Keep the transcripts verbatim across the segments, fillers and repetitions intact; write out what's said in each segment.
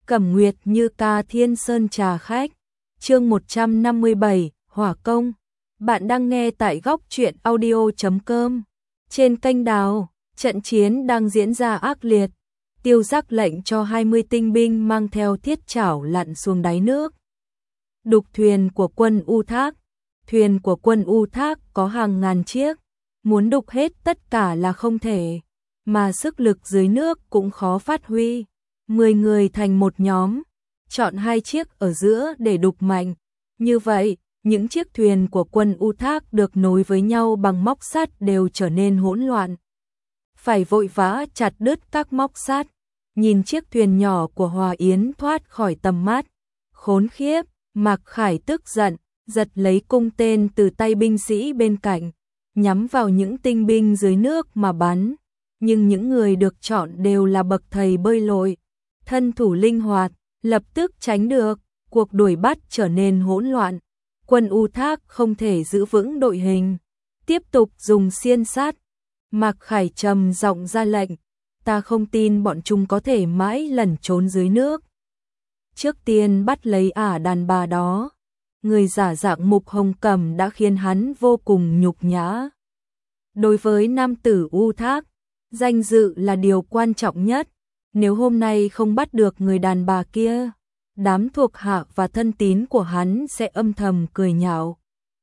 Cẩm Nguyệt như ca Thiên Sơn trà khách. Chương một trăm năm mươi bảy, Hỏa công. Bạn đang nghe tại góc truyện audio chấm com. Trên kênh Đào, trận chiến đang diễn ra ác liệt. Tiêu Giác lệnh cho hai mươi tinh binh mang theo thiết trảo lặn xuống đáy nước. Đục thuyền của quân U Thác. Thuyền của quân U Thác có hàng ngàn chiếc, muốn đục hết tất cả là không thể, mà sức lực dưới nước cũng khó phát huy. Mười người thành một nhóm, chọn hai chiếc ở giữa để đục mạnh. Như vậy, những chiếc thuyền của quân U Thác được nối với nhau bằng móc sắt đều trở nên hỗn loạn. Phải vội vã chặt đứt các móc sắt. Nhìn chiếc thuyền nhỏ của Hòa Yến thoát khỏi tầm mắt, khốn khiếp, Mạc Khải tức giận, giật lấy cung tên từ tay binh sĩ bên cạnh, nhắm vào những tinh binh dưới nước mà bắn. Nhưng những người được chọn đều là bậc thầy bơi lội, thân thủ linh hoạt, lập tức tránh được. Cuộc đuổi bắt trở nên hỗn loạn. Quân U Thác không thể giữ vững đội hình, tiếp tục dùng xiên sát. Mạc Khải trầm giọng ra lệnh, ta không tin bọn chúng có thể mãi lẩn trốn dưới nước. Trước tiên bắt lấy ả đàn bà đó. Người giả dạng Mục Hồng Cẩm đã khiến hắn vô cùng nhục nhã. Đối với nam tử U Thác, danh dự là điều quan trọng nhất. Nếu hôm nay không bắt được người đàn bà kia, đám thuộc hạ và thân tín của hắn sẽ âm thầm cười nhạo.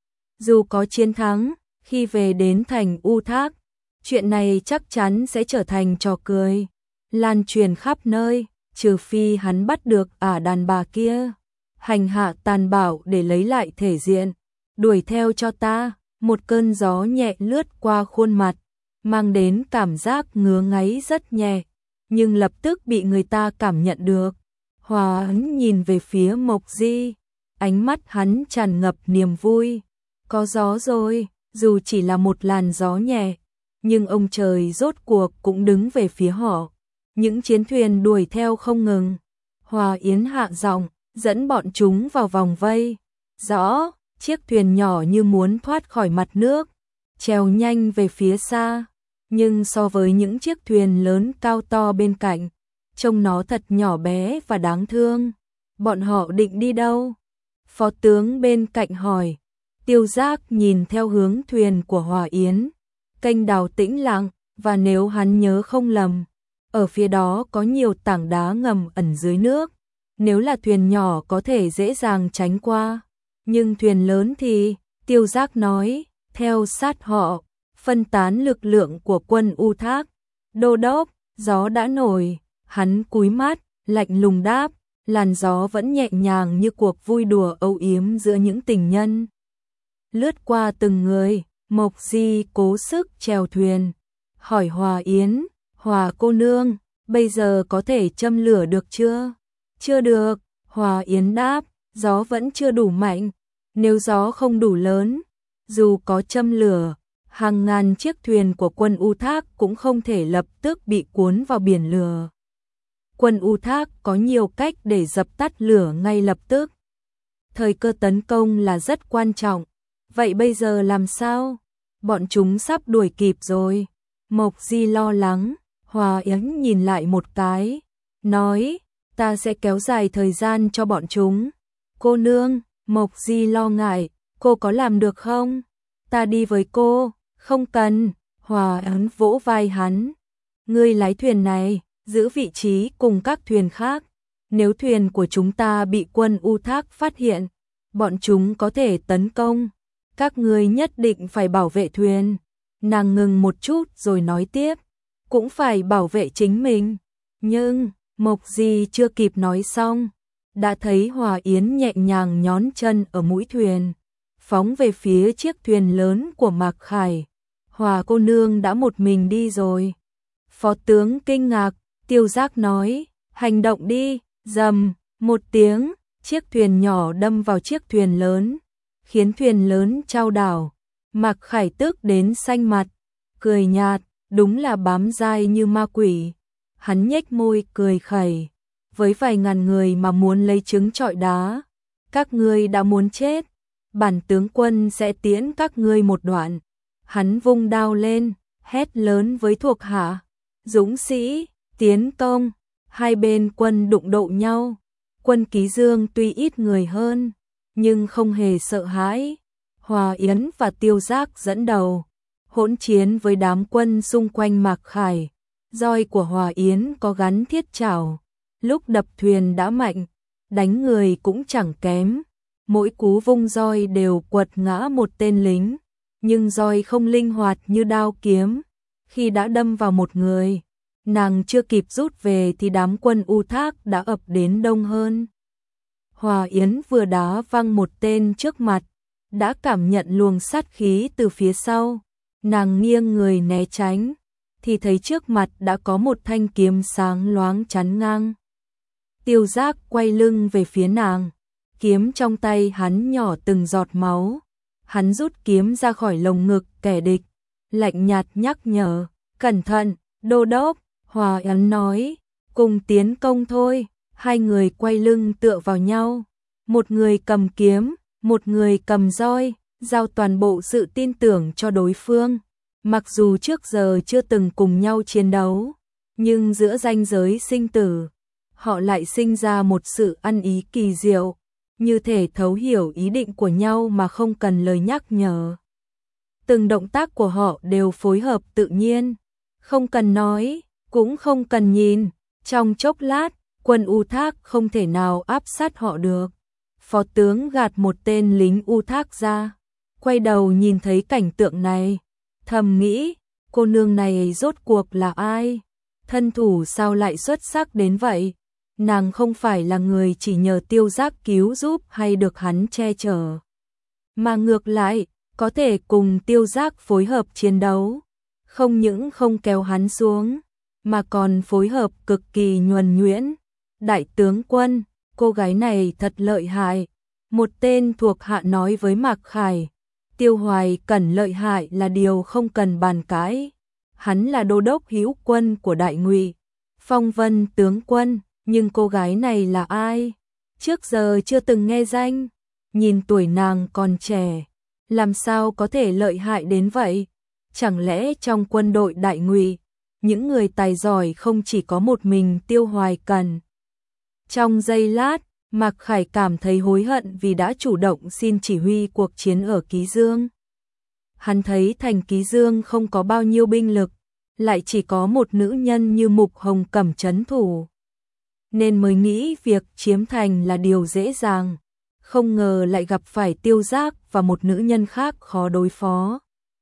Dù có chiến thắng, khi về đến thành U Thác, chuyện này chắc chắn sẽ trở thành trò cười, lan truyền khắp nơi, trừ phi hắn bắt được ả đàn bà kia, hành hạ tàn bạo để lấy lại thể diện. Đuổi theo cho ta. Một cơn gió nhẹ lướt qua khuôn mặt, mang đến cảm giác ngứa ngáy rất nhẹ, nhưng lập tức bị người ta cảm nhận được. Hòa Ấn nhìn về phía Mộc Di, ánh mắt hắn tràn ngập niềm vui. Có gió rồi, dù chỉ là một làn gió nhẹ, nhưng ông trời rốt cuộc cũng đứng về phía họ. Những chiến thuyền đuổi theo không ngừng. Hòa Yến hạ giọng, dẫn bọn chúng vào vòng vây. Rõ, chiếc thuyền nhỏ như muốn thoát khỏi mặt nước, trèo nhanh về phía xa. Nhưng so với những chiếc thuyền lớn cao to bên cạnh, trông nó thật nhỏ bé và đáng thương. Bọn họ định đi đâu? Phó tướng bên cạnh hỏi. Tiêu Giác nhìn theo hướng thuyền của Hòa Yến. Kênh Đào tĩnh lặng, và nếu hắn nhớ không lầm, ở phía đó có nhiều tảng đá ngầm ẩn dưới nước. Nếu là thuyền nhỏ có thể dễ dàng tránh qua, nhưng thuyền lớn thì, Tiêu Giác nói, theo sát họ, phân tán lực lượng của quân U Thác. Đô đốc, gió đã nổi. Hắn cúi mắt, lạnh lùng đáp, làn gió vẫn nhẹ nhàng như cuộc vui đùa âu yếm giữa những tình nhân. Lướt qua từng người, Mộc Di cố sức chèo thuyền, hỏi Hòa Yến, Hòa cô nương, bây giờ có thể châm lửa được chưa? Chưa được, Hòa Yến đáp, gió vẫn chưa đủ mạnh. Nếu gió không đủ lớn, dù có châm lửa, hàng ngàn chiếc thuyền của quân U Thác cũng không thể lập tức bị cuốn vào biển lửa. Quân U Thác có nhiều cách để dập tắt lửa ngay lập tức. Thời cơ tấn công là rất quan trọng. Vậy bây giờ làm sao? Bọn chúng sắp đuổi kịp rồi. Mộc Di lo lắng. Hòa Yến nhìn lại một cái, nói, ta sẽ kéo dài thời gian cho bọn chúng. Cô nương, Mộc Di lo ngại, cô có làm được không? Ta đi với cô. Không cần. Hòa Yến vỗ vai hắn. Ngươi lái thuyền này, giữ vị trí cùng các thuyền khác. Nếu thuyền của chúng ta bị quân U Thác phát hiện, bọn chúng có thể tấn công. Các ngươi nhất định phải bảo vệ thuyền. Nàng ngừng một chút rồi nói tiếp, cũng phải bảo vệ chính mình. Nhưng, Mộc Di chưa kịp nói xong, đã thấy Hòa Yến nhẹ nhàng nhón chân ở mũi thuyền, phóng về phía chiếc thuyền lớn của Mạc Khải. Hòa cô nương đã một mình đi rồi. Phó tướng kinh ngạc. Tiêu Giác nói, hành động đi. Rầm, một tiếng, chiếc thuyền nhỏ đâm vào chiếc thuyền lớn, khiến thuyền lớn chao đảo. Mạc Khải tức đến xanh mặt, cười nhạt, đúng là bám dai như ma quỷ. Hắn nhếch môi cười khẩy, với vài ngàn người mà muốn lấy trứng trọi đá, các ngươi đã muốn chết, bản tướng quân sẽ tiễn các ngươi một đoạn. Hắn vung đao lên, hét lớn với thuộc hạ, dũng sĩ, tiến công. hai bên quân đụng độ nhau. Quân Ký Dương tuy ít người hơn, nhưng không hề sợ hãi. Hòa Yến và Tiêu Giác dẫn đầu, hỗn chiến với đám quân xung quanh Mạc Khải. Roi của Hòa Yến có gắn thiết trảo, lúc đập thuyền đã mạnh, đánh người cũng chẳng kém. Mỗi cú vung roi đều quật ngã một tên lính, nhưng roi không linh hoạt như đao kiếm. Khi đã đâm vào một người, nàng chưa kịp rút về thì đám quân U Thác đã ập đến đông hơn. Hòa Yến vừa đá văng một tên trước mặt, đã cảm nhận luồng sát khí từ phía sau. Nàng nghiêng người né tránh, thì thấy trước mặt đã có một thanh kiếm sáng loáng chắn ngang. Tiêu Giác quay lưng về phía nàng, kiếm trong tay hắn nhỏ từng giọt máu. Hắn rút kiếm ra khỏi lồng ngực kẻ địch, lạnh nhạt nhắc nhở, cẩn thận, đô đốc. Hòa Yến nói, cùng tiến công thôi. Hai người quay lưng tựa vào nhau, một người cầm kiếm, một người cầm roi, giao toàn bộ sự tin tưởng cho đối phương. Mặc dù trước giờ chưa từng cùng nhau chiến đấu, nhưng giữa ranh giới sinh tử, họ lại sinh ra một sự ăn ý kỳ diệu, như thể thấu hiểu ý định của nhau mà không cần lời nhắc nhở. Từng động tác của họ đều phối hợp tự nhiên, không cần nói, cũng không cần nhìn. Trong chốc lát, quân U Thác không thể nào áp sát họ được. Phó tướng gạt một tên lính U Thác ra, quay đầu nhìn thấy cảnh tượng này, thầm nghĩ, cô nương này rốt cuộc là ai? Thân thủ sao lại xuất sắc đến vậy? Nàng không phải là người chỉ nhờ Tiêu Giác cứu giúp hay được hắn che chở, mà ngược lại, có thể cùng Tiêu Giác phối hợp chiến đấu. Không những không kéo hắn xuống, mà còn phối hợp cực kỳ nhuần nhuyễn. Đại tướng quân, cô gái này thật lợi hại. Một tên thuộc hạ nói với Mạc Khải. Tiêu Hoài Cẩn lợi hại là điều không cần bàn cãi. Hắn là đô đốc hữu quân của Đại Ngụy, phong vân tướng quân, nhưng cô gái này là ai? Trước giờ chưa từng nghe danh. Nhìn tuổi nàng còn trẻ, làm sao có thể lợi hại đến vậy? Chẳng lẽ trong quân đội Đại Ngụy, những người tài giỏi không chỉ có một mình Tiêu Hoài Cẩn? Trong giây lát, Mạc Khải cảm thấy hối hận vì đã chủ động xin chỉ huy cuộc chiến ở Ký Dương. Hắn thấy thành Ký Dương không có bao nhiêu binh lực, lại chỉ có một nữ nhân như Mục Hồng Cẩm trấn thủ, nên mới nghĩ việc chiếm thành là điều dễ dàng. Không ngờ lại gặp phải Tiêu Giác và một nữ nhân khác khó đối phó.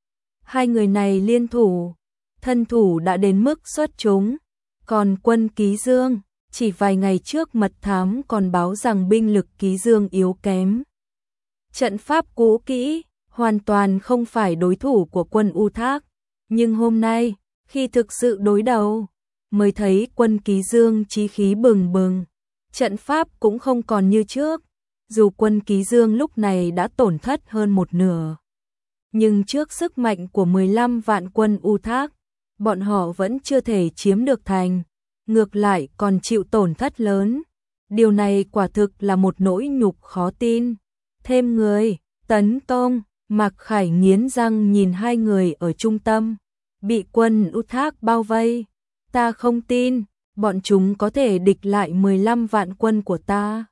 Hai người này liên thủ, thân thủ đã đến mức xuất chúng. Còn quân Ký Dương, chỉ vài ngày trước mật thám còn báo rằng binh lực Ký Dương yếu kém. Trận pháp cũ kỹ, hoàn toàn không phải đối thủ của quân U Thác. Nhưng hôm nay, khi thực sự đối đầu, mới thấy quân Ký Dương chí khí bừng bừng. Trận pháp cũng không còn như trước, dù quân Ký Dương lúc này đã tổn thất hơn một nửa. Nhưng trước sức mạnh của mười lăm vạn quân U Thác, bọn họ vẫn chưa thể chiếm được thành, ngược lại còn chịu tổn thất lớn. Điều này quả thực là một nỗi nhục khó tin. Thêm người, tấn công, Mạc Khải nghiến răng nhìn hai người ở trung tâm, bị quân U Thác bao vây. Ta không tin, bọn chúng có thể địch lại mười lăm vạn quân của ta.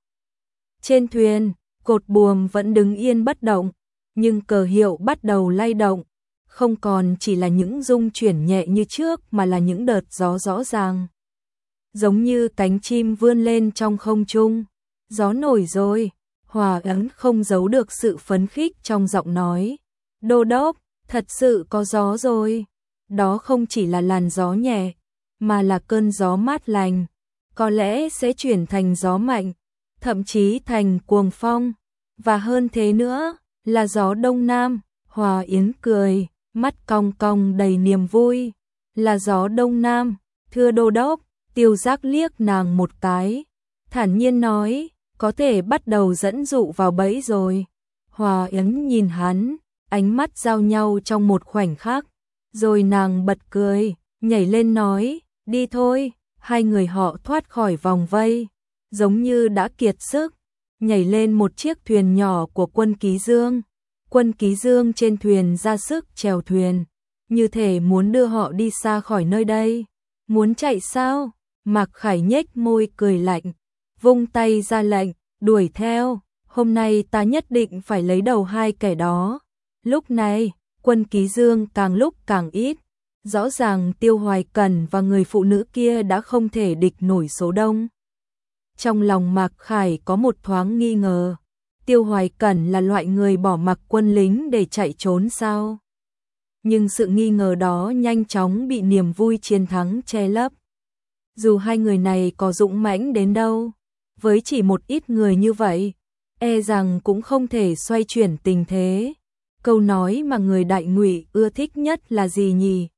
Trên thuyền, cột buồm vẫn đứng yên bất động, nhưng cờ hiệu bắt đầu lay động, không còn chỉ là những rung chuyển nhẹ như trước mà là những đợt gió rõ ràng. Giống như cánh chim vươn lên trong không trung. Gió nổi rồi, Hòa Yến không giấu được sự phấn khích trong giọng nói. Đô đốc, thật sự có gió rồi. Đó không chỉ là làn gió nhẹ, mà là cơn gió mát lành. Có lẽ sẽ chuyển thành gió mạnh, thậm chí thành cuồng phong. Và hơn thế nữa, là gió đông nam. Hòa Yến cười, mắt cong cong đầy niềm vui. Là gió đông nam, thưa đô đốc. Tiêu Giác liếc nàng một cái, thản nhiên nói, có thể bắt đầu dẫn dụ vào bẫy rồi. Hòa Yến nhìn hắn, ánh mắt giao nhau trong một khoảnh khắc, rồi nàng bật cười, nhảy lên nói, đi thôi. Hai người họ thoát khỏi vòng vây, giống như đã kiệt sức, nhảy lên một chiếc thuyền nhỏ của quân Ký Dương. Quân Ký Dương trên thuyền ra sức chèo thuyền, như thể muốn đưa họ đi xa khỏi nơi đây. Muốn chạy sao? Mạc Khải nhếch môi cười lạnh, vung tay ra lệnh, đuổi theo, hôm nay ta nhất định phải lấy đầu hai kẻ đó. Lúc này, quân Ký Dương càng lúc càng ít, rõ ràng Tiêu Hoài Cẩn và người phụ nữ kia đã không thể địch nổi số đông. Trong lòng Mạc Khải có một thoáng nghi ngờ, Tiêu Hoài Cẩn là loại người bỏ mặc quân lính để chạy trốn sao? Nhưng sự nghi ngờ đó nhanh chóng bị niềm vui chiến thắng che lấp. Dù hai người này có dũng mãnh đến đâu, với chỉ một ít người như vậy, e rằng cũng không thể xoay chuyển tình thế. Câu nói mà người Đại Ngụy ưa thích nhất là gì nhỉ?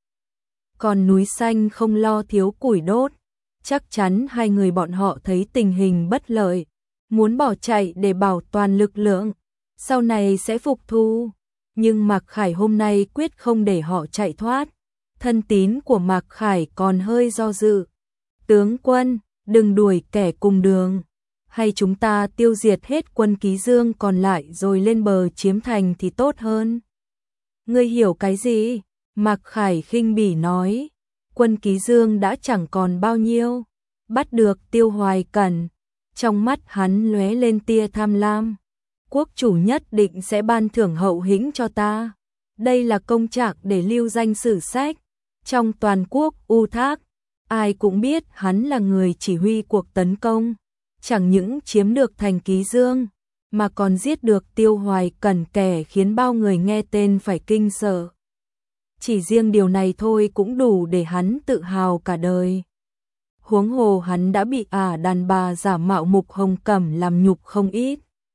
Còn núi xanh không lo thiếu củi đốt. Chắc chắn hai người bọn họ thấy tình hình bất lợi, muốn bỏ chạy để bảo toàn lực lượng, sau này sẽ phục thù. Nhưng Mạc Khải hôm nay quyết không để họ chạy thoát. Thân tín của Mạc Khải còn hơi do dự. Tướng quân, đừng đuổi kẻ cùng đường. Hay chúng ta tiêu diệt hết quân Ký Dương còn lại rồi lên bờ chiếm thành thì tốt hơn. Ngươi hiểu cái gì? Mạc Khải khinh bỉ nói. Quân Ký Dương đã chẳng còn bao nhiêu. Bắt được Tiêu Hoài Cẩn. Trong mắt hắn lóe lên tia tham lam. Quốc chủ nhất định sẽ ban thưởng hậu hĩnh cho ta. Đây là công trạng để lưu danh sử sách. Trong toàn quốc U Thác, ai cũng biết hắn là người chỉ huy cuộc tấn công. Chẳng những chiếm được thành Ký Dương, mà còn giết được Tiêu Hoài Cẩn, kẻ khiến bao người nghe tên phải kinh sợ. Chỉ riêng điều này thôi cũng đủ để hắn tự hào cả đời. Huống hồ hắn đã bị ả đàn bà giả mạo Mục Hồng Cẩm làm nhục không ít.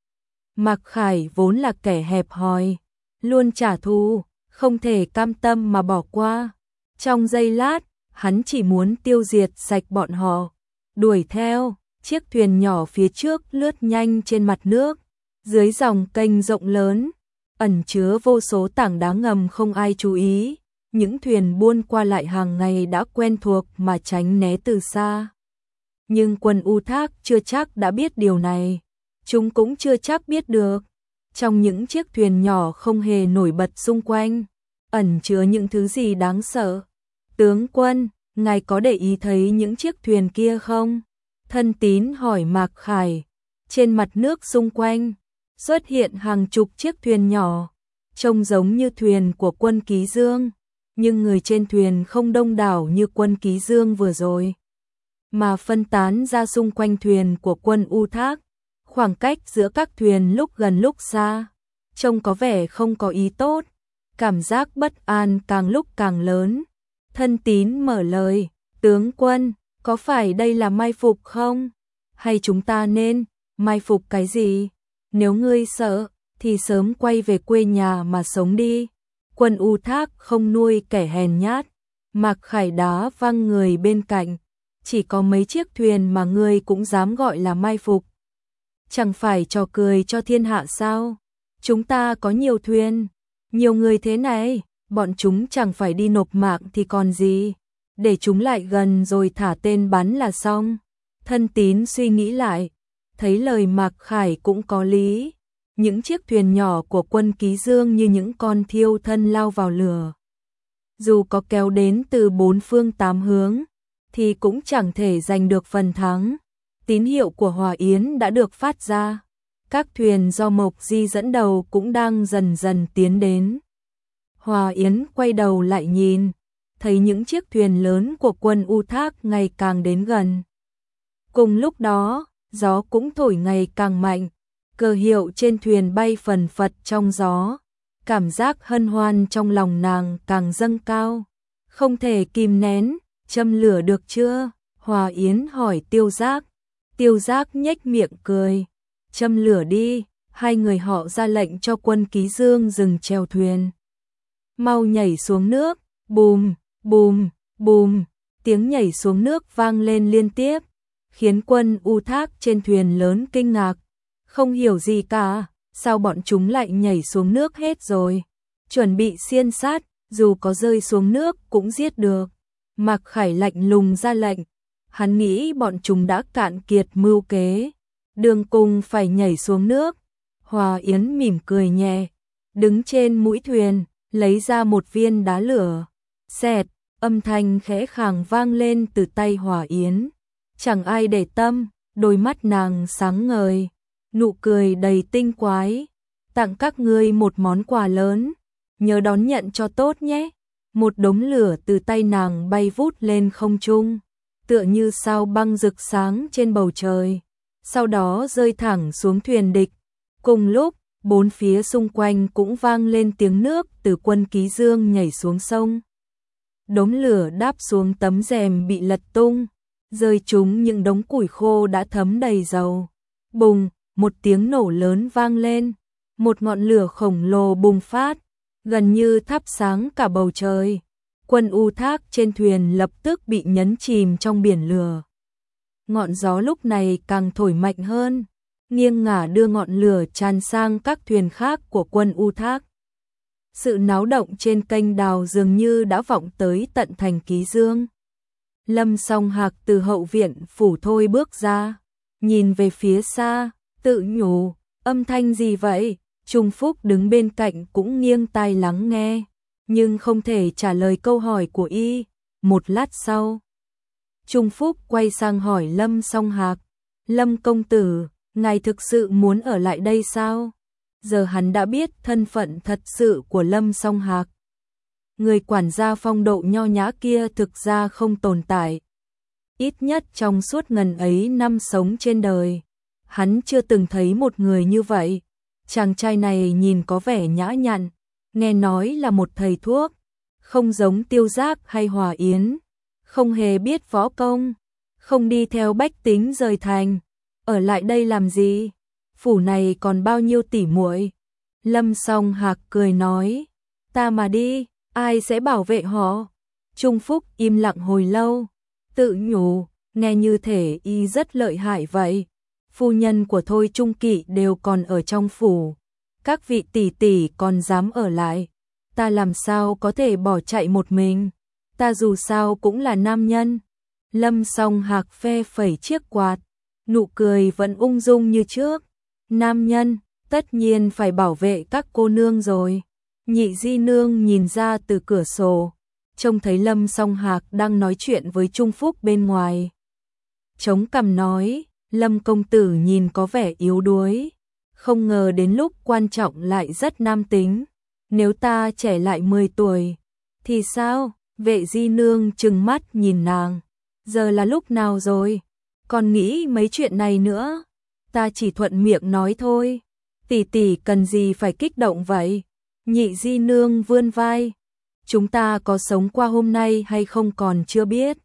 Mạc Khải vốn là kẻ hẹp hòi, luôn trả thù, không thể cam tâm mà bỏ qua. Trong giây lát, hắn chỉ muốn tiêu diệt sạch bọn họ. Đuổi theo, chiếc thuyền nhỏ phía trước lướt nhanh trên mặt nước, dưới dòng kênh rộng lớn, ẩn chứa vô số tảng đá ngầm không ai chú ý. Những thuyền buôn qua lại hàng ngày đã quen thuộc mà tránh né từ xa. Nhưng quân U Thác chưa chắc đã biết điều này. Chúng cũng chưa chắc biết được. Trong những chiếc thuyền nhỏ không hề nổi bật xung quanh, ẩn chứa những thứ gì đáng sợ. Tướng quân, ngài có để ý thấy những chiếc thuyền kia không? Thân tín hỏi Mạc Khải. Trên mặt nước xung quanh, xuất hiện hàng chục chiếc thuyền nhỏ, trông giống như thuyền của quân Ký Dương. Nhưng người trên thuyền không đông đảo như quân Ký Dương vừa rồi, mà phân tán ra xung quanh thuyền của quân U Thác. Khoảng cách giữa các thuyền lúc gần lúc xa, trông có vẻ không có ý tốt, cảm giác bất an càng lúc càng lớn. Thân tín mở lời, tướng quân, có phải đây là mai phục không? Hay chúng ta nên mai phục cái gì? Nếu ngươi sợ, thì sớm quay về quê nhà mà sống đi. Quân U Thác không nuôi kẻ hèn nhát. Mạc Khải đá văng người bên cạnh. Chỉ có mấy chiếc thuyền mà ngươi cũng dám gọi là mai phục. Chẳng phải trò cười cho thiên hạ sao? Chúng ta có nhiều thuyền, nhiều người thế này, bọn chúng chẳng phải đi nộp mạng thì còn gì. Để chúng lại gần rồi thả tên bắn là xong. Thân tín suy nghĩ lại, thấy lời Mạc Khải cũng có lý. Những chiếc thuyền nhỏ của quân Ký Dương như những con thiêu thân lao vào lửa. Dù có kéo đến từ bốn phương tám hướng, thì cũng chẳng thể giành được phần thắng. Tín hiệu của Hòa Yến đã được phát ra. Các thuyền do Mộc Di dẫn đầu cũng đang dần dần tiến đến. Hòa Yến quay đầu lại nhìn, thấy những chiếc thuyền lớn của quân U Thác ngày càng đến gần. Cùng lúc đó, gió cũng thổi ngày càng mạnh. Cờ hiệu trên thuyền bay phần phật trong gió. Cảm giác hân hoan trong lòng nàng càng dâng cao. Không thể kìm nén, châm lửa được chưa? Hòa Yến hỏi Tiêu Giác. Tiêu Giác nhếch miệng cười. Châm lửa đi. Hai người họ ra lệnh cho quân Ký Dương dừng chèo thuyền. Mau nhảy xuống nước. Bùm, bùm, bùm. Tiếng nhảy xuống nước vang lên liên tiếp, khiến quân U Thác trên thuyền lớn kinh ngạc. Không hiểu gì cả, sao bọn chúng lại nhảy xuống nước hết rồi? Chuẩn bị xiên sát, dù có rơi xuống nước cũng giết được. Mạc Khải lạnh lùng ra lệnh. Hắn nghĩ bọn chúng đã cạn kiệt mưu kế, đường cùng phải nhảy xuống nước. Hòa Yến mỉm cười nhẹ, đứng trên mũi thuyền, lấy ra một viên đá lửa. Xẹt, âm thanh khẽ khàng vang lên từ tay Hòa Yến. chẳng ai để tâm, đôi mắt nàng sáng ngời, nụ cười đầy tinh quái. Tặng các ngươi một món quà lớn, nhớ đón nhận cho tốt nhé. Một đống lửa từ tay nàng bay vút lên không trung, tựa như sao băng rực sáng trên bầu trời, sau đó rơi thẳng xuống thuyền địch. Cùng lúc, bốn phía xung quanh cũng vang lên tiếng nước từ quân Ký Dương nhảy xuống sông. Đống lửa đáp xuống tấm rèm bị lật tung, rơi trúng những đống củi khô đã thấm đầy dầu. Bùng, một tiếng nổ lớn vang lên, một ngọn lửa khổng lồ bùng phát, gần như thắp sáng cả bầu trời. Quân U Thác trên thuyền lập tức bị nhấn chìm trong biển lửa. Ngọn gió lúc này càng thổi mạnh hơn, nghiêng ngả đưa ngọn lửa tràn sang các thuyền khác của quân U Thác. Sự náo động trên kênh đào dường như đã vọng tới tận thành Ký Dương. Lâm Song Hạc từ hậu viện phủ thôi bước ra, nhìn về phía xa, tự nhủ, âm thanh gì vậy? Trung Phúc đứng bên cạnh cũng nghiêng tai lắng nghe, nhưng không thể trả lời câu hỏi của y. Một lát sau, Trung Phúc quay sang hỏi Lâm Song Hạc, Lâm công tử, ngài thực sự muốn ở lại đây sao? Giờ hắn đã biết thân phận thật sự của Lâm Song Hạc. Người quản gia phong độ nho nhã kia thực ra không tồn tại. Ít nhất trong suốt ngần ấy năm sống trên đời, hắn chưa từng thấy một người như vậy. Chàng trai này nhìn có vẻ nhã nhặn, nghe nói là một thầy thuốc, không giống Tiêu Giác hay Hòa Yến, không hề biết võ công, không đi theo bách tính rời thành. Ở lại đây làm gì? Phủ này còn bao nhiêu tỷ muội? Lâm Song Hạc cười nói, ta mà đi, ai sẽ bảo vệ họ? Trung Phúc im lặng hồi lâu, tự nhủ, nghe như thể y rất lợi hại vậy. Phu nhân của Thôi Trung Kỵ đều còn ở trong phủ, các vị tỷ tỷ còn dám ở lại, ta làm sao có thể bỏ chạy một mình, ta dù sao cũng là nam nhân. Lâm Song Hạc phe phẩy chiếc quạt, nụ cười vẫn ung dung như trước. Nam nhân, tất nhiên phải bảo vệ các cô nương rồi. Nhị di nương nhìn ra từ cửa sổ, trông thấy Lâm Song Hạc đang nói chuyện với Trung Phúc bên ngoài. Chống cằm nói, Lâm công tử nhìn có vẻ yếu đuối, không ngờ đến lúc quan trọng lại rất nam tính. Nếu ta trẻ lại mười tuổi, thì sao? Vệ di nương trừng mắt nhìn nàng. Giờ là lúc nào rồi? Còn nghĩ mấy chuyện này nữa? Ta chỉ thuận miệng nói thôi. Tỷ tỷ cần gì phải kích động vậy? Nhị di nương vươn vai. Chúng ta có sống qua hôm nay hay không còn chưa biết.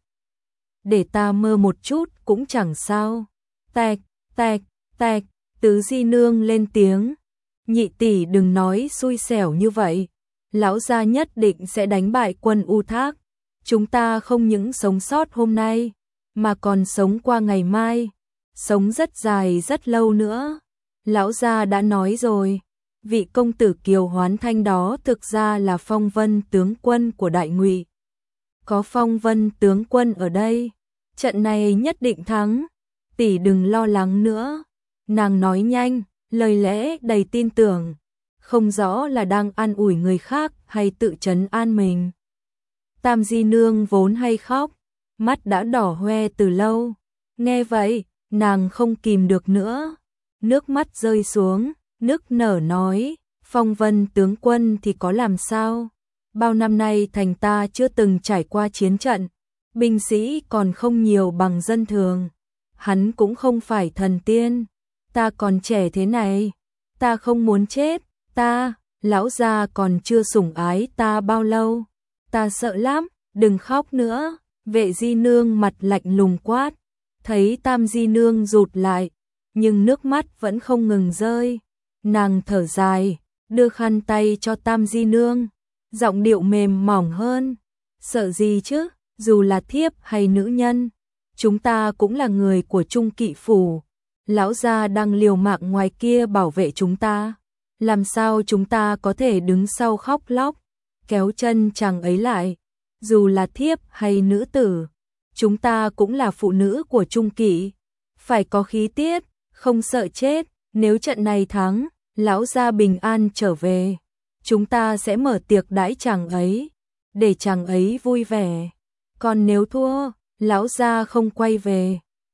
Để ta mơ một chút cũng chẳng sao. Tẹc, tẹc, tẹc, tứ di nương lên tiếng. Nhị tỷ đừng nói xui xẻo như vậy. Lão gia nhất định sẽ đánh bại quân U Thác. Chúng ta không những sống sót hôm nay, mà còn sống qua ngày mai. Sống rất dài rất lâu nữa. Lão gia đã nói rồi, vị công tử Kiều Hoán Thanh đó thực ra là Phong Vân tướng quân của Đại Ngụy. Có Phong Vân tướng quân ở đây, trận này nhất định thắng. Tỷ đừng lo lắng nữa. Nàng nói nhanh, lời lẽ đầy tin tưởng, không rõ là đang an ủi người khác hay tự trấn an mình. Tam di nương vốn hay khóc, mắt đã đỏ hoe từ lâu. Nghe vậy, nàng không kìm được nữa, nước mắt rơi xuống, nức nở nói, Phong Vân tướng quân thì có làm sao? Bao năm nay thành ta chưa từng trải qua chiến trận, binh sĩ còn không nhiều bằng dân thường. Hắn cũng không phải thần tiên, ta còn trẻ thế này, ta không muốn chết, ta, lão gia còn chưa sủng ái ta bao lâu, ta sợ lắm, đừng khóc nữa. Vệ di nương mặt lạnh lùng quát, thấy tam di nương rụt lại, nhưng nước mắt vẫn không ngừng rơi. Nàng thở dài, đưa khăn tay cho tam di nương, giọng điệu mềm mỏng hơn, sợ gì chứ, dù là thiếp hay nữ nhân, chúng ta cũng là người của Trung Kỵ phủ. Lão gia đang liều mạng ngoài kia bảo vệ chúng ta, làm sao chúng ta có thể đứng sau khóc lóc, kéo chân chàng ấy lại. Dù là thiếp hay nữ tử, chúng ta cũng là phụ nữ của Trung Kỵ, phải có khí tiết, không sợ chết. Nếu trận này thắng, lão gia bình an trở về, chúng ta sẽ mở tiệc đãi chàng ấy, để chàng ấy vui vẻ. Còn nếu thua, lão gia không quay về,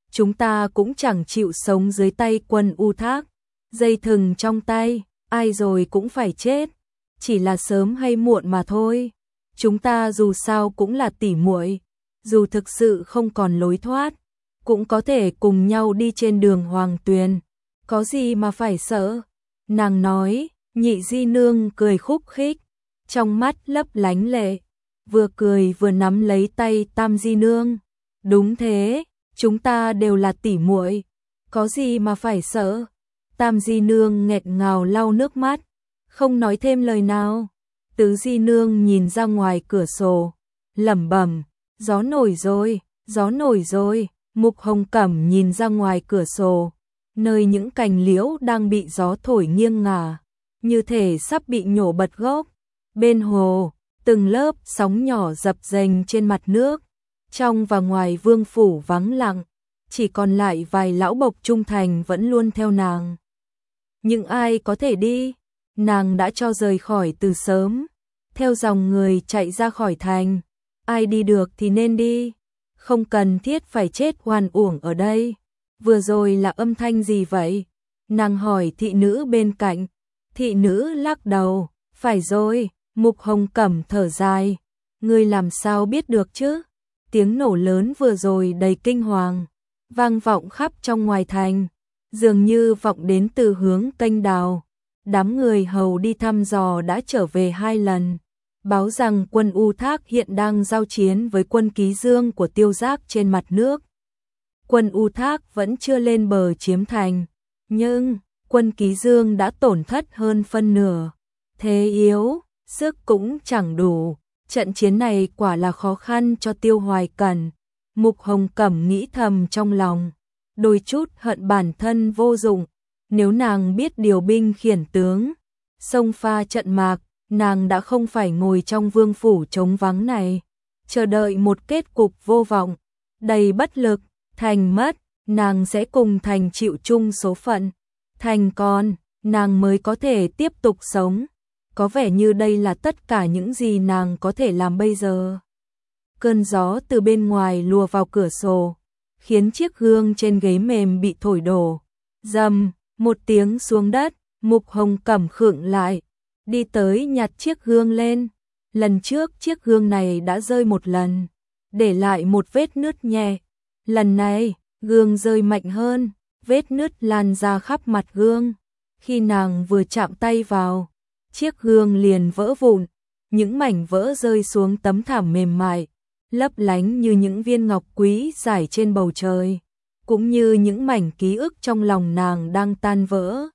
chúng ta cũng chẳng chịu sống dưới tay Quân U Thác. Dây thừng trong tay, ai rồi cũng phải chết, chỉ là sớm hay muộn mà thôi. Chúng ta dù sao cũng là tỉ muội, dù thực sự không còn lối thoát, cũng có thể cùng nhau đi trên đường hoàng tuyền, có gì mà phải sợ. Nàng nói, Nhị di nương cười khúc khích, trong mắt lấp lánh lệ, vừa cười vừa nắm lấy tay Tam di nương. Đúng thế, chúng ta đều là tỉ muội, có gì mà phải sợ. Tam di nương nghẹn ngào lau nước mắt, không nói thêm lời nào. Tứ di nương nhìn ra ngoài cửa sổ, lẩm bẩm, gió nổi rồi, gió nổi rồi. Mục Hồng Cẩm nhìn ra ngoài cửa sổ, nơi những cành liễu đang bị gió thổi nghiêng ngả, như thể sắp bị nhổ bật gốc. Bên hồ, từng lớp sóng nhỏ dập dềnh trên mặt nước, trong và ngoài vương phủ vắng lặng, chỉ còn lại vài lão bộc trung thành vẫn luôn theo nàng. Nhưng ai có thể đi, nàng đã cho rời khỏi từ sớm, theo dòng người chạy ra khỏi thành. Ai đi được thì nên đi, không cần thiết phải chết oan uổng ở đây. Vừa rồi là âm thanh gì vậy? Nàng hỏi thị nữ bên cạnh. Thị nữ lắc đầu, phải rồi. Mục Hồng Cẩm thở dài, ngươi làm sao biết được chứ? Tiếng nổ lớn vừa rồi đầy kinh hoàng, vang vọng khắp trong ngoài thành, dường như vọng đến từ hướng kênh đào. Đám người hầu đi thăm dò đã trở về hai lần, báo rằng quân U Thác hiện đang giao chiến với quân Ký Dương của Tiêu Giác trên mặt nước. Quân U Thác vẫn chưa lên bờ chiếm thành, nhưng quân Ký Dương đã tổn thất hơn phân nửa, thế yếu, sức cũng chẳng đủ. Trận chiến này quả là khó khăn cho Tiêu Hoài Cẩn. Mục Hồng Cẩm nghĩ thầm trong lòng, đôi chút hận bản thân vô dụng. Nếu nàng biết điều binh khiển tướng, xông pha trận mạc, nàng đã không phải ngồi trong vương phủ trống vắng này, chờ đợi một kết cục vô vọng, đầy bất lực. Thành mất, nàng sẽ cùng thành chịu chung số phận. Thành còn, nàng mới có thể tiếp tục sống. Có vẻ như đây là tất cả những gì nàng có thể làm bây giờ. Cơn gió từ bên ngoài lùa vào cửa sổ, khiến chiếc gương trên ghế mềm bị thổi đổ. Rầm, một tiếng xuống đất, Mục Hồng Cẩm khựng lại, đi tới nhặt chiếc gương lên. Lần trước chiếc gương này đã rơi một lần, để lại một vết nứt nhẹ. Lần này, gương rơi mạnh hơn, vết nứt lan ra khắp mặt gương. Khi nàng vừa chạm tay vào, chiếc gương liền vỡ vụn, những mảnh vỡ rơi xuống tấm thảm mềm mại, lấp lánh như những viên ngọc quý rải trên bầu trời, cũng như những mảnh ký ức trong lòng nàng đang tan vỡ.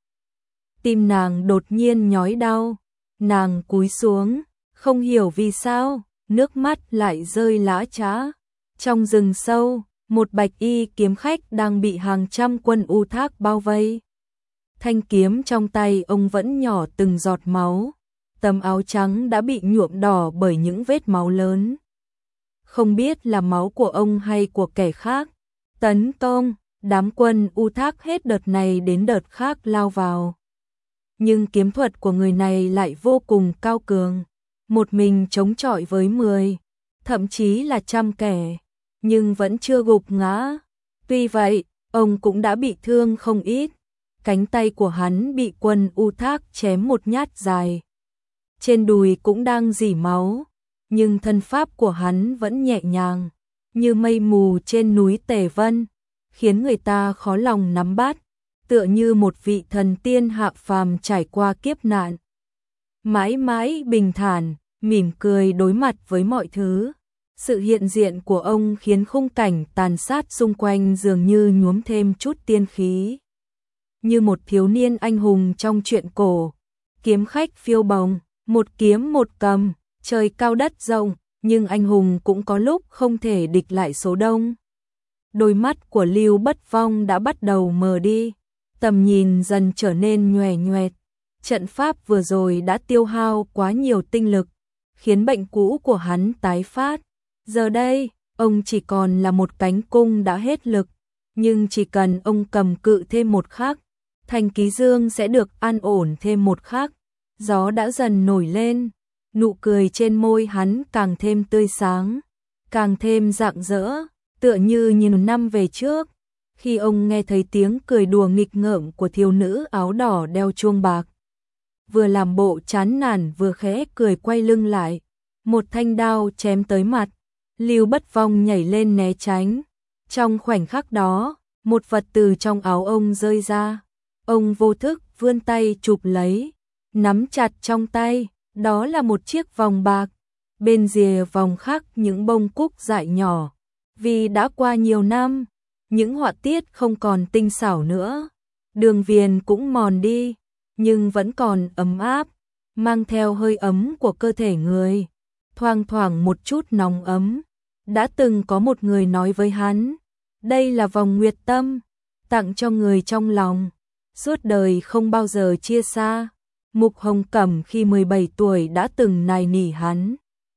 Tim nàng đột nhiên nhói đau, nàng cúi xuống, không hiểu vì sao, nước mắt lại rơi lã chã. Trong rừng sâu, một bạch y kiếm khách đang bị hàng trăm quân U Thác bao vây. Thanh kiếm trong tay ông vẫn nhỏ từng giọt máu, tấm áo trắng đã bị nhuộm đỏ bởi những vết máu lớn. Không biết là máu của ông hay của kẻ khác. Tấn công, đám quân U Thác hết đợt này đến đợt khác lao vào. Nhưng kiếm thuật của người này lại vô cùng cao cường, một mình chống chọi với mười, thậm chí là trăm kẻ, nhưng vẫn chưa gục ngã. Tuy vậy, ông cũng đã bị thương không ít. Cánh tay của hắn bị quân U Thác chém một nhát dài, trên đùi cũng đang rỉ máu, nhưng thân pháp của hắn vẫn nhẹ nhàng, như mây mù trên núi Tề Vân, khiến người ta khó lòng nắm bắt, tựa như một vị thần tiên hạ phàm trải qua kiếp nạn. Mãi mãi bình thản, mỉm cười đối mặt với mọi thứ. Sự hiện diện của ông khiến khung cảnh tàn sát xung quanh dường như nhuốm thêm chút tiên khí. Như một thiếu niên anh hùng trong truyện cổ, kiếm khách phiêu bồng, một kiếm một cầm, trời cao đất rộng, nhưng anh hùng cũng có lúc không thể địch lại số đông. Đôi mắt của Lưu Bất Vong đã bắt đầu mờ đi, tầm nhìn dần trở nên nhòe nhoẹt. Trận pháp vừa rồi đã tiêu hao quá nhiều tinh lực, khiến bệnh cũ của hắn tái phát. Giờ đây, ông chỉ còn là một cánh cung đã hết lực, nhưng chỉ cần ông cầm cự thêm một khắc, thành Ký Dương sẽ được an ổn thêm một khắc. Gió đã dần nổi lên, nụ cười trên môi hắn càng thêm tươi sáng, càng thêm rạng rỡ, tựa như nhiều năm về trước. Khi ông nghe thấy tiếng cười đùa nghịch ngợm của thiếu nữ áo đỏ đeo chuông bạc, vừa làm bộ chán nản vừa khẽ cười quay lưng lại, một thanh đao chém tới mặt, Lưu Bất Vong nhảy lên né tránh. Trong khoảnh khắc đó, một vật từ trong áo ông rơi ra, ông vô thức vươn tay chụp lấy, nắm chặt trong tay, đó là một chiếc vòng bạc, bên rìa vòng khắc những bông cúc dại nhỏ. Vì đã qua nhiều năm, những họa tiết không còn tinh xảo nữa, đường viền cũng mòn đi, nhưng vẫn còn ấm áp, mang theo hơi ấm của cơ thể người, thoang thoảng một chút nóng ấm. Đã từng có một người nói với hắn, đây là vòng nguyệt tâm, tặng cho người trong lòng, suốt đời không bao giờ chia xa. Mục Hồng Cẩm khi mười bảy tuổi đã từng nài nỉ hắn,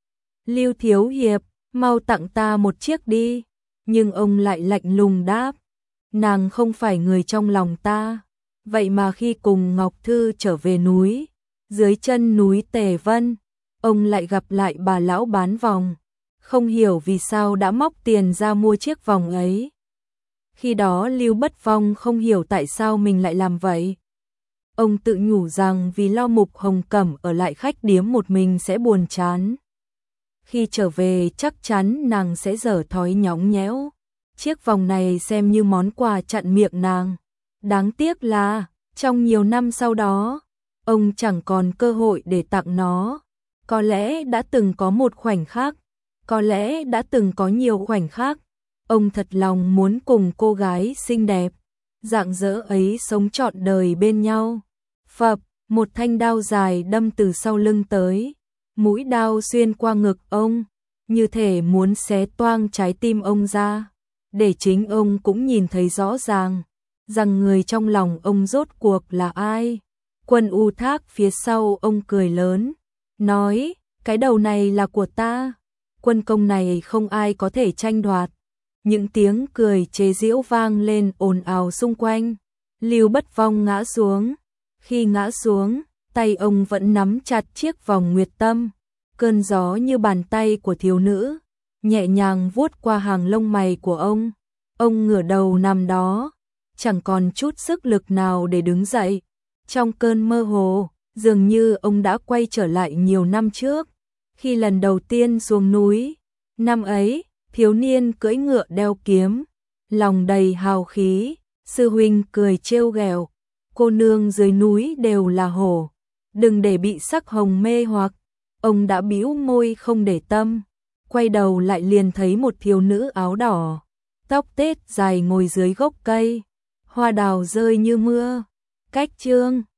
Lưu thiếu hiệp, mau tặng ta một chiếc đi, nhưng ông lại lạnh lùng đáp, nàng không phải người trong lòng ta. Vậy mà khi cùng Ngọc Thư trở về núi, dưới chân núi Tề Vân, ông lại gặp lại bà lão bán vòng, không hiểu vì sao đã móc tiền ra mua chiếc vòng ấy. Khi đó Lưu Bất Vong không hiểu tại sao mình lại làm vậy. Ông tự nhủ rằng vì lo Mục Hồng Cẩm ở lại khách điếm một mình sẽ buồn chán. Khi trở về chắc chắn nàng sẽ dở thói nhõng nhẽo. Chiếc vòng này xem như món quà chặn miệng nàng. Đáng tiếc là, trong nhiều năm sau đó, ông chẳng còn cơ hội để tặng nó. Có lẽ đã từng có một khoảnh khắc, có lẽ đã từng có nhiều khoảnh khắc, ông thật lòng muốn cùng cô gái xinh đẹp, rạng rỡ ấy sống trọn đời bên nhau. Phập, một thanh đao dài đâm từ sau lưng tới, mũi đao xuyên qua ngực ông, như thể muốn xé toang trái tim ông ra, để chính ông cũng nhìn thấy rõ ràng, rằng người trong lòng ông rốt cuộc là ai. Quân U Thác phía sau ông cười lớn, nói, cái đầu này là của ta, quân công này không ai có thể tranh đoạt. Những tiếng cười chế giễu vang lên ồn ào xung quanh. Lưu Bất Vong ngã xuống. Khi ngã xuống, tay ông vẫn nắm chặt chiếc vòng nguyệt tâm. Cơn gió như bàn tay của thiếu nữ, nhẹ nhàng vuốt qua hàng lông mày của ông. Ông ngửa đầu nằm đó, chẳng còn chút sức lực nào để đứng dậy. Trong cơn mơ hồ, dường như ông đã quay trở lại nhiều năm trước, khi lần đầu tiên xuống núi. Năm ấy, thiếu niên cưỡi ngựa đeo kiếm, lòng đầy hào khí, sư huynh cười trêu ghẹo, cô nương dưới núi đều là hổ, đừng để bị sắc hồng mê hoặc. Ông đã bĩu môi không để tâm, quay đầu lại liền thấy một thiếu nữ áo đỏ, tóc tết dài ngồi dưới gốc cây, hoa đào rơi như mưa. Cách chương